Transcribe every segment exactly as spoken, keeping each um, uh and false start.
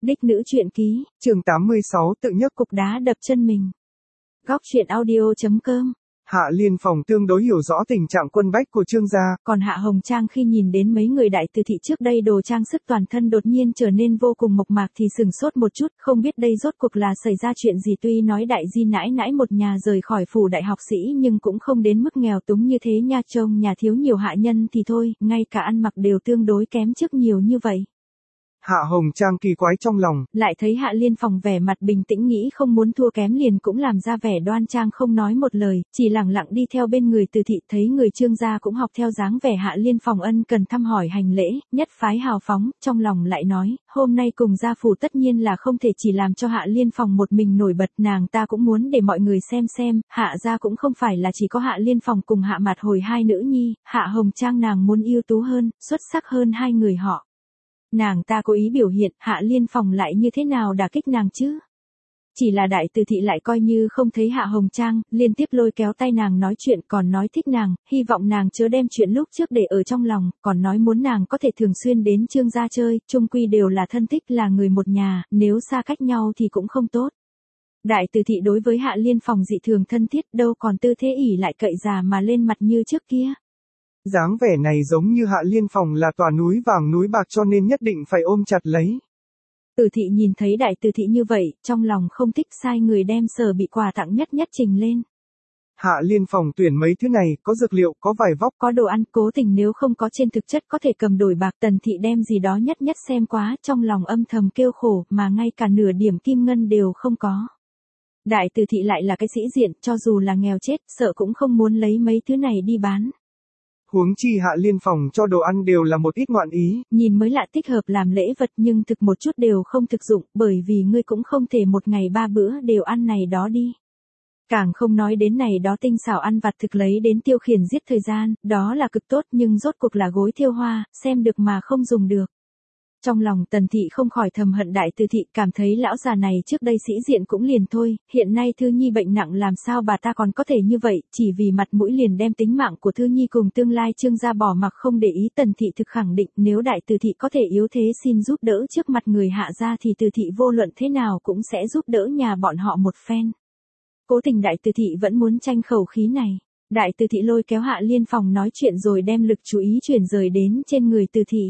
Đích nữ truyện ký, chương tám mươi sáu tự nhấc cục đá đập chân mình. Góc truyện audio chấm com. Hạ Liên Phòng tương đối hiểu rõ tình trạng quân bách của Trương gia. Còn Hạ Hồng Trang khi nhìn đến mấy người đại từ thị trước đây đồ trang sức toàn thân đột nhiên trở nên vô cùng mộc mạc thì sừng sốt một chút, không biết đây rốt cuộc là xảy ra chuyện gì. Tuy nói đại di nãi nãi một nhà rời khỏi phủ đại học sĩ nhưng cũng không đến mức nghèo túng như thế nha, trông nhà thiếu nhiều hạ nhân thì thôi, ngay cả ăn mặc đều tương đối kém trước nhiều như vậy. Hạ Hồng Trang kỳ quái trong lòng, lại thấy Hạ Liên Phòng vẻ mặt bình tĩnh nghĩ không muốn thua kém liền cũng làm ra vẻ đoan trang không nói một lời, chỉ lẳng lặng đi theo bên người từ thị. Thấy người Trương gia cũng học theo dáng vẻ Hạ Liên Phòng ân cần thăm hỏi hành lễ, nhất phái hào phóng, trong lòng lại nói, hôm nay cùng gia phủ tất nhiên là không thể chỉ làm cho Hạ Liên Phòng một mình nổi bật, nàng ta cũng muốn để mọi người xem xem, Hạ gia cũng không phải là chỉ có Hạ Liên Phòng cùng Hạ Mạt Hồi hai nữ nhi, Hạ Hồng Trang nàng muốn ưu tú hơn, xuất sắc hơn hai người họ. Nàng ta cố ý biểu hiện, Hạ Liên Phòng lại như thế nào đả kích nàng chứ? Chỉ là đại từ thị lại coi như không thấy Hạ Hồng Trang, liên tiếp lôi kéo tay nàng nói chuyện, còn nói thích nàng, hy vọng nàng chớ đem chuyện lúc trước để ở trong lòng, còn nói muốn nàng có thể thường xuyên đến Trương gia chơi, chung quy đều là thân thích là người một nhà, nếu xa cách nhau thì cũng không tốt. Đại từ thị đối với Hạ Liên Phòng dị thường thân thiết, đâu còn tư thế ỉ lại cậy già mà lên mặt như trước kia. Dáng vẻ này giống như Hạ Liên Phòng là tòa núi vàng núi bạc cho nên nhất định phải ôm chặt lấy. Từ thị nhìn thấy đại từ thị như vậy, trong lòng không thích, sai người đem sở bị quà tặng nhất nhất trình lên. Hạ Liên Phòng tuyển mấy thứ này, có dược liệu, có vải vóc, có đồ ăn, cố tình nếu không có trên thực chất có thể cầm đổi bạc. Tần thị đem gì đó nhất nhất xem quá, trong lòng âm thầm kêu khổ, mà ngay cả nửa điểm kim ngân đều không có. Đại từ thị lại là cái sĩ diện, cho dù là nghèo chết, sợ cũng không muốn lấy mấy thứ này đi bán. Huống chi Hạ Liên Phòng cho đồ ăn đều là một ít ngoạn ý. Nhìn mới lạ thích hợp làm lễ vật nhưng thực một chút đều không thực dụng, bởi vì ngươi cũng không thể một ngày ba bữa đều ăn này đó đi. Càng không nói đến này đó tinh xảo ăn vặt thực lấy đến tiêu khiển giết thời gian, đó là cực tốt nhưng rốt cuộc là gối thiêu hoa, xem được mà không dùng được. Trong lòng Tần thị không khỏi thầm hận đại từ thị, cảm thấy lão già này trước đây sĩ diện cũng liền thôi, hiện nay Thư Nhi bệnh nặng làm sao bà ta còn có thể như vậy, chỉ vì mặt mũi liền đem tính mạng của Thư Nhi cùng tương lai Trương gia bỏ mặc không để ý. Tần thị thực khẳng định nếu đại từ thị có thể yếu thế xin giúp đỡ trước mặt người Hạ gia thì từ thị vô luận thế nào cũng sẽ giúp đỡ nhà bọn họ một phen. Cố tình đại từ thị vẫn muốn tranh khẩu khí này. Đại từ thị lôi kéo Hạ Liên Phòng nói chuyện rồi đem lực chú ý chuyển rời đến trên người từ thị.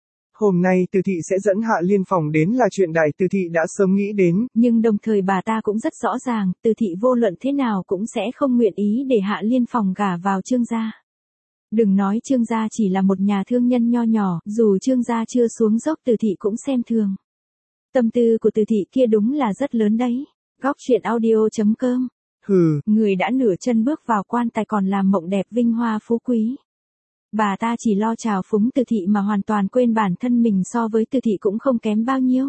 Hôm nay từ thị sẽ dẫn Hạ Liên Phòng đến là chuyện đại từ thị đã sớm nghĩ đến. Nhưng đồng thời bà ta cũng rất rõ ràng, từ thị vô luận thế nào cũng sẽ không nguyện ý để Hạ Liên Phòng gả vào Trương gia. Đừng nói Trương gia chỉ là một nhà thương nhân nho nhỏ, dù Trương gia chưa xuống dốc từ thị cũng xem thường. Tâm tư của từ thị kia đúng là rất lớn đấy. Góc truyện audio chấm com. Hừ, người đã nửa chân bước vào quan tài còn làm mộng đẹp vinh hoa phú quý. Bà ta chỉ lo trào phúng từ thị mà hoàn toàn quên bản thân mình so với từ thị cũng không kém bao nhiêu.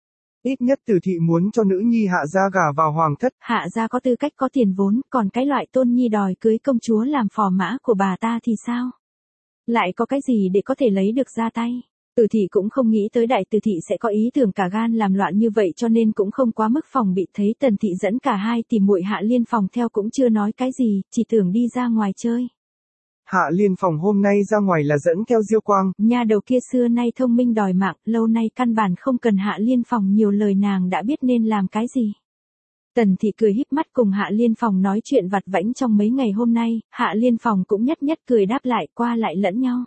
Ít nhất từ thị muốn cho nữ nhi Hạ gia gả vào hoàng thất. Hạ gia có tư cách có tiền vốn, còn cái loại tôn nhi đòi cưới công chúa làm phò mã của bà ta thì sao? Lại có cái gì để có thể lấy được ra tay? Từ thị cũng không nghĩ tới đại từ thị sẽ có ý tưởng cả gan làm loạn như vậy cho nên cũng không quá mức phòng bị. Thấy Tần thị dẫn cả hai tìm muội Hạ Liên Phòng theo cũng chưa nói cái gì, chỉ tưởng đi ra ngoài chơi. Hạ Liên Phòng hôm nay ra ngoài là dẫn theo Diêu Quang. Nhà đầu kia xưa nay thông minh đòi mạng, lâu nay căn bản không cần Hạ Liên Phòng nhiều lời nàng đã biết nên làm cái gì. Tần thị cười híp mắt cùng Hạ Liên Phòng nói chuyện vặt vãnh trong mấy ngày hôm nay, Hạ Liên Phòng cũng nhất nhất cười đáp lại qua lại lẫn nhau.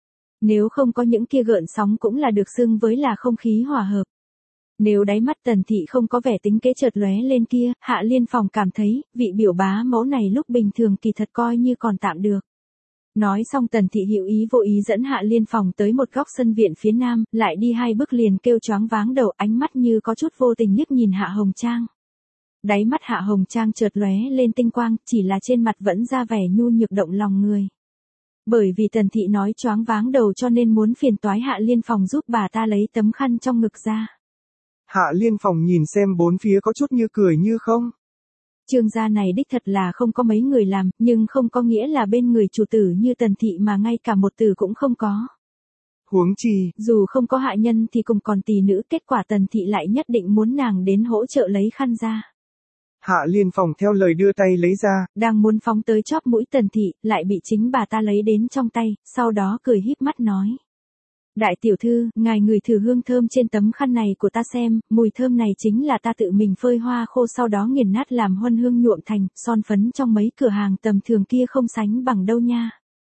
Nếu không có những kia gợn sóng cũng là được xưng với là không khí hòa hợp. Nếu đáy mắt Tần thị không có vẻ tính kế chợt lóe lên kia, Hạ Liên Phòng cảm thấy, vị biểu bá mẫu này lúc bình thường kỳ thật coi như còn tạm được. Nói xong Tần thị hữu ý vô ý dẫn Hạ Liên Phòng tới một góc sân viện phía nam, lại đi hai bước liền kêu choáng váng đầu, ánh mắt như có chút vô tình liếc nhìn Hạ Hồng Trang. Đáy mắt Hạ Hồng Trang chợt lóe lên tinh quang, chỉ là trên mặt vẫn ra vẻ nhu nhược động lòng người. Bởi vì Tần thị nói choáng váng đầu cho nên muốn phiền toái Hạ Liên Phòng giúp bà ta lấy tấm khăn trong ngực ra. Hạ Liên Phòng nhìn xem bốn phía có chút như cười như không. Trương gia này đích thật là không có mấy người làm, nhưng không có nghĩa là bên người chủ tử như Tần thị mà ngay cả một tử cũng không có. Huống chi, dù không có hạ nhân thì cùng còn tỳ nữ, kết quả Tần thị lại nhất định muốn nàng đến hỗ trợ lấy khăn ra. Hạ Liên Phòng theo lời đưa tay lấy ra, đang muốn phóng tới chóp mũi Tần thị, lại bị chính bà ta lấy đến trong tay, sau đó cười híp mắt nói. Đại tiểu thư, ngài ngửi thử hương thơm trên tấm khăn này của ta xem, mùi thơm này chính là ta tự mình phơi hoa khô sau đó nghiền nát làm huân hương nhuộm thành, son phấn trong mấy cửa hàng tầm thường kia không sánh bằng đâu nha.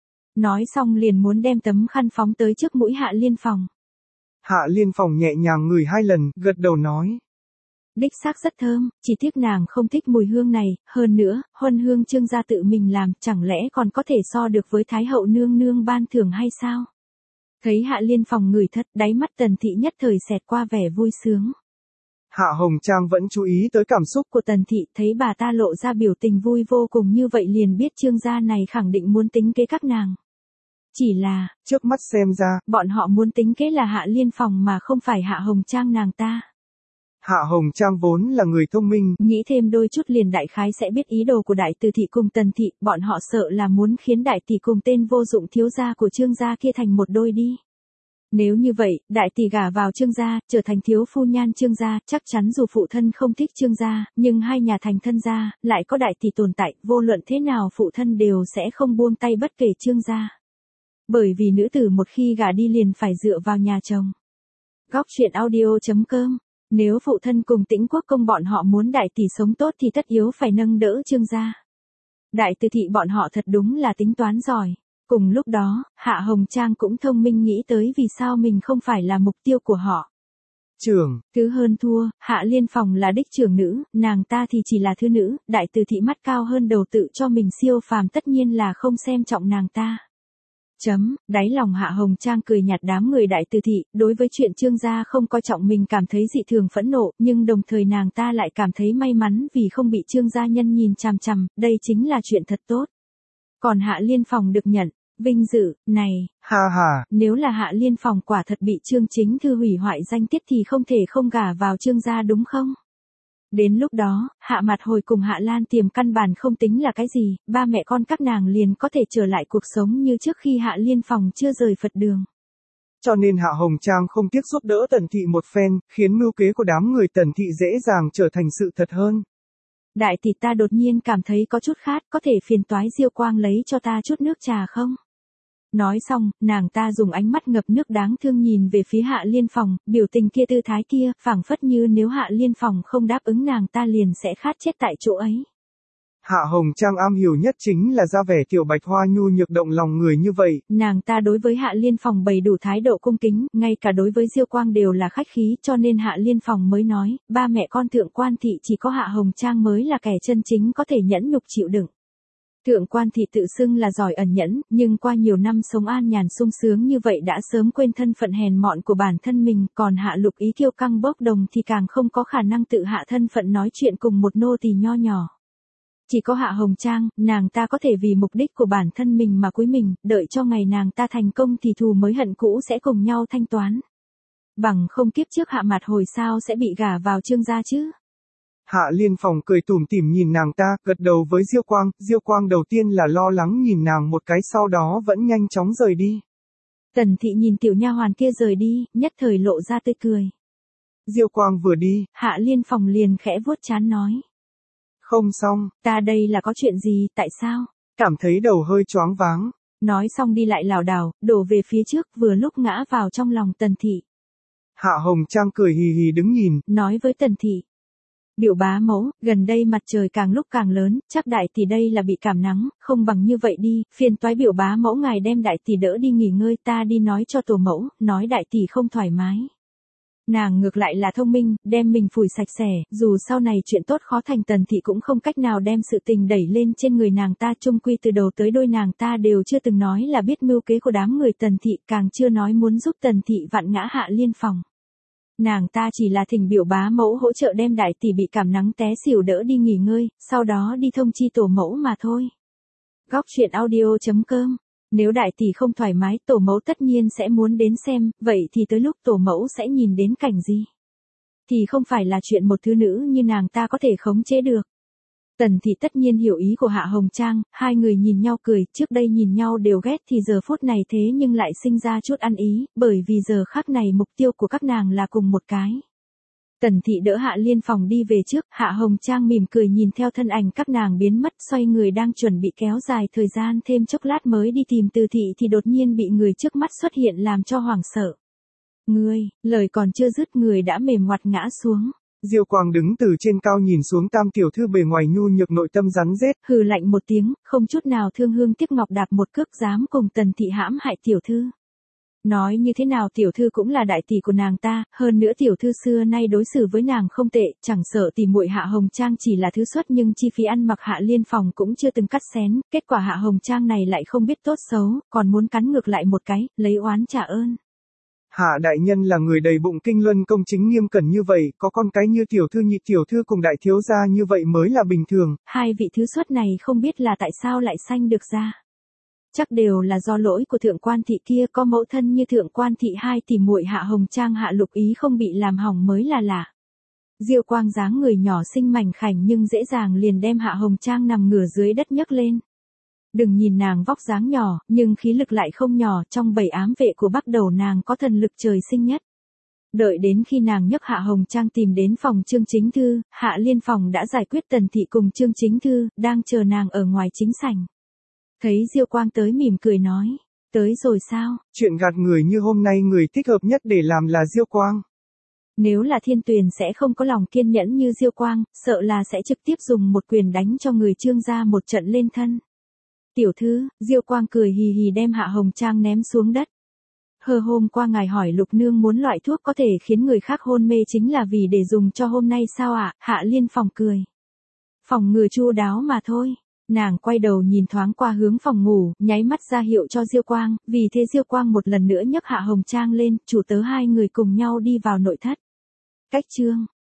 Nói xong liền muốn đem tấm khăn phóng tới trước mũi Hạ Liên Phòng. Hạ Liên Phòng nhẹ nhàng ngửi hai lần, gật đầu nói. Đích xác rất thơm, chỉ tiếc nàng không thích mùi hương này, hơn nữa, huân hương Trương gia tự mình làm, chẳng lẽ còn có thể so được với Thái hậu nương nương ban thưởng hay sao? Thấy Hạ Liên Phòng ngửi thất, đáy mắt Tần Thị nhất thời xẹt qua vẻ vui sướng. Hạ Hồng Trang vẫn chú ý tới cảm xúc của Tần Thị, thấy bà ta lộ ra biểu tình vui vô cùng như vậy liền biết Trương gia này khẳng định muốn tính kế các nàng. Chỉ là, trước mắt xem ra, bọn họ muốn tính kế là Hạ Liên Phòng mà không phải Hạ Hồng Trang nàng ta. Hạ Hồng Trang vốn là người thông minh, nghĩ thêm đôi chút liền đại khái sẽ biết ý đồ của Đại Từ Thị cùng Tần Thị, bọn họ sợ là muốn khiến Đại Tỷ cùng tên vô dụng thiếu gia của Trương gia kia thành một đôi đi. Nếu như vậy, Đại Tỷ gả vào Trương gia, trở thành thiếu phu nhan Trương gia, chắc chắn dù phụ thân không thích Trương gia, nhưng hai nhà thành thân gia, lại có Đại Tỷ tồn tại, vô luận thế nào phụ thân đều sẽ không buông tay bất kể Trương gia. Bởi vì nữ tử một khi gả đi liền phải dựa vào nhà chồng. Góc truyện audio chấm com. Nếu phụ thân cùng Tĩnh Quốc công bọn họ muốn Đại Tỷ sống tốt thì tất yếu phải nâng đỡ Trương gia. Đại Từ Thị bọn họ thật đúng là tính toán giỏi. Cùng lúc đó, Hạ Hồng Trang cũng thông minh nghĩ tới vì sao mình không phải là mục tiêu của họ. Trưởng, cứ hơn thua, Hạ Liên Phòng là đích trưởng nữ, nàng ta thì chỉ là thứ nữ, Đại Từ Thị mắt cao hơn đầu tự cho mình siêu phàm tất nhiên là không xem trọng nàng ta. Chấm, đáy lòng Hạ Hồng Trang cười nhạt đám người Đại Từ Thị, đối với chuyện Trương gia không coi trọng mình cảm thấy dị thường phẫn nộ, nhưng đồng thời nàng ta lại cảm thấy may mắn vì không bị Trương gia nhân nhìn chằm chằm, đây chính là chuyện thật tốt. Còn Hạ Liên Phòng được nhận, vinh dự, này, ha ha, nếu là Hạ Liên Phòng quả thật bị Trương Chính Thư hủy hoại danh tiết thì không thể không gả vào Trương gia đúng không? Đến lúc đó, Hạ Mặt Hồi cùng Hạ Lan Tiềm căn bản không tính là cái gì, ba mẹ con các nàng liền có thể trở lại cuộc sống như trước khi Hạ Liên Phòng chưa rời Phật đường. Cho nên Hạ Hồng Trang không tiếc giúp đỡ Tần Thị một phen, khiến mưu kế của đám người Tần Thị dễ dàng trở thành sự thật hơn. Đại tỷ ta đột nhiên cảm thấy có chút khát, có thể phiền toái Diêu Quang lấy cho ta chút nước trà không? Nói xong, nàng ta dùng ánh mắt ngập nước đáng thương nhìn về phía Hạ Liên Phòng, biểu tình kia tư thái kia, phảng phất như nếu Hạ Liên Phòng không đáp ứng nàng ta liền sẽ khát chết tại chỗ ấy. Hạ Hồng Trang am hiểu nhất chính là ra vẻ tiểu bạch hoa nhu nhược động lòng người như vậy. Nàng ta đối với Hạ Liên Phòng bày đủ thái độ cung kính, ngay cả đối với Diêu Quang đều là khách khí, cho nên Hạ Liên Phòng mới nói, ba mẹ con Thượng Quan Thị chỉ có Hạ Hồng Trang mới là kẻ chân chính có thể nhẫn nhục chịu đựng. Thượng Quan Thị tự xưng là giỏi ẩn nhẫn, nhưng qua nhiều năm sống an nhàn sung sướng như vậy đã sớm quên thân phận hèn mọn của bản thân mình, còn Hạ Lục Ý kiêu căng bốc đồng thì càng không có khả năng tự hạ thân phận nói chuyện cùng một nô tỳ nho nhỏ. Chỉ có Hạ Hồng Trang, nàng ta có thể vì mục đích của bản thân mình mà cúi mình, đợi cho ngày nàng ta thành công thì thù mới hận cũ sẽ cùng nhau thanh toán. Bằng không kiếp trước Hạ Mặt Hồi sao sẽ bị gả vào Trương gia chứ? Hạ Liên Phòng cười tủm tỉm nhìn nàng ta, gật đầu với Diêu Quang, Diêu Quang đầu tiên là lo lắng nhìn nàng một cái sau đó vẫn nhanh chóng rời đi. Tần Thị nhìn tiểu nha hoàn kia rời đi, nhất thời lộ ra tươi cười. Diêu Quang vừa đi, Hạ Liên Phòng liền khẽ vuốt trán nói. Không xong, ta đây là có chuyện gì, tại sao? Cảm thấy đầu hơi choáng váng. Nói xong đi lại lảo đảo, đổ về phía trước vừa lúc ngã vào trong lòng Tần Thị. Hạ Hồng Trang cười hì hì đứng nhìn, nói với Tần Thị. Biểu bá mẫu, gần đây mặt trời càng lúc càng lớn, chắc đại tỷ đây là bị cảm nắng, không bằng như vậy đi, phiền toái biểu bá mẫu ngài đem đại tỷ đỡ đi nghỉ ngơi, ta đi nói cho tổ mẫu, nói đại tỷ không thoải mái. Nàng ngược lại là thông minh, đem mình phủi sạch sẽ, dù sau này chuyện tốt khó thành Tần Thị cũng không cách nào đem sự tình đẩy lên trên người nàng ta, chung quy từ đầu tới đôi nàng ta đều chưa từng nói là biết mưu kế của đám người Tần Thị, càng chưa nói muốn giúp Tần Thị vặn ngã Hạ Liên Phòng. Nàng ta chỉ là thỉnh biểu bá mẫu hỗ trợ đem đại tỷ bị cảm nắng té xỉu đỡ đi nghỉ ngơi, sau đó đi thông chi tổ mẫu mà thôi. Góc truyện audio chấm com. Nếu đại tỷ không thoải mái, tổ mẫu tất nhiên sẽ muốn đến xem, vậy thì tới lúc tổ mẫu sẽ nhìn đến cảnh gì? Thì không phải là chuyện một thứ nữ như nàng ta có thể khống chế được. Tần Thị tất nhiên hiểu ý của Hạ Hồng Trang, hai người nhìn nhau cười, trước đây nhìn nhau đều ghét thì giờ phút này thế nhưng lại sinh ra chút ăn ý, bởi vì giờ khắc này mục tiêu của các nàng là cùng một cái. Tần thị đỡ Hạ Liên phòng đi về trước, Hạ Hồng Trang mỉm cười nhìn theo thân ảnh các nàng biến mất, xoay người đang chuẩn bị kéo dài thời gian thêm chốc lát mới đi tìm Từ thị thì đột nhiên bị người trước mắt xuất hiện làm cho hoảng sợ. Ngươi, lời còn chưa dứt người đã mềm ngoặt ngã xuống. Diêu Quang đứng từ trên cao nhìn xuống Tam tiểu thư bề ngoài nhu nhược nội tâm rắn rết, hừ lạnh một tiếng, không chút nào thương hương tiếc ngọc đạp một cước dám cùng Tần thị hãm hại tiểu thư. Nói như thế nào tiểu thư cũng là đại tỷ của nàng ta, hơn nữa tiểu thư xưa nay đối xử với nàng không tệ, chẳng sợ tỷ muội Hạ Hồng Trang chỉ là thứ xuất nhưng chi phí ăn mặc Hạ Liên phòng cũng chưa từng cắt xén, kết quả Hạ Hồng Trang này lại không biết tốt xấu, còn muốn cắn ngược lại một cái, lấy oán trả ơn. Hạ đại nhân là người đầy bụng kinh luân công chính nghiêm cẩn như vậy, có con cái như tiểu thư nhị tiểu thư cùng đại thiếu gia như vậy mới là bình thường. Hai vị thứ xuất này không biết là tại sao lại sanh được ra. Chắc đều là do lỗi của thượng quan thị kia, có mẫu thân như thượng quan thị hai tỷ muội Hạ Hồng Trang Hạ Lục Ý không bị làm hỏng mới là lạ. Diêu Quang dáng người nhỏ xinh mảnh khảnh nhưng dễ dàng liền đem Hạ Hồng Trang nằm ngửa dưới đất nhấc lên. Đừng nhìn nàng vóc dáng nhỏ, nhưng khí lực lại không nhỏ, trong bảy ám vệ của Bắc Đầu nàng có thần lực trời sinh nhất. Đợi đến khi nàng nhấc Hạ Hồng Trang tìm đến phòng Trương Chính Thư, Hạ Liên phòng đã giải quyết Tần thị cùng Trương Chính Thư, đang chờ nàng ở ngoài chính sảnh. Thấy Diêu Quang tới mỉm cười nói, tới rồi sao? Chuyện gạt người như hôm nay người thích hợp nhất để làm là Diêu Quang. Nếu là Thiên Tuyền sẽ không có lòng kiên nhẫn như Diêu Quang, sợ là sẽ trực tiếp dùng một quyền đánh cho người Trương gia một trận lên thân. Tiểu thư, Diêu Quang cười hì hì đem Hạ Hồng Trang ném xuống đất. Hờ hôm qua ngài hỏi Lục Nương muốn loại thuốc có thể khiến người khác hôn mê chính là vì để dùng cho hôm nay sao ạ? À? Hạ Liên phòng cười. Phòng ngừa chu đáo mà thôi. Nàng quay đầu nhìn thoáng qua hướng phòng ngủ, nháy mắt ra hiệu cho Diêu Quang, vì thế Diêu Quang một lần nữa nhấc Hạ Hồng Trang lên, chủ tớ hai người cùng nhau đi vào nội thất. Cách chương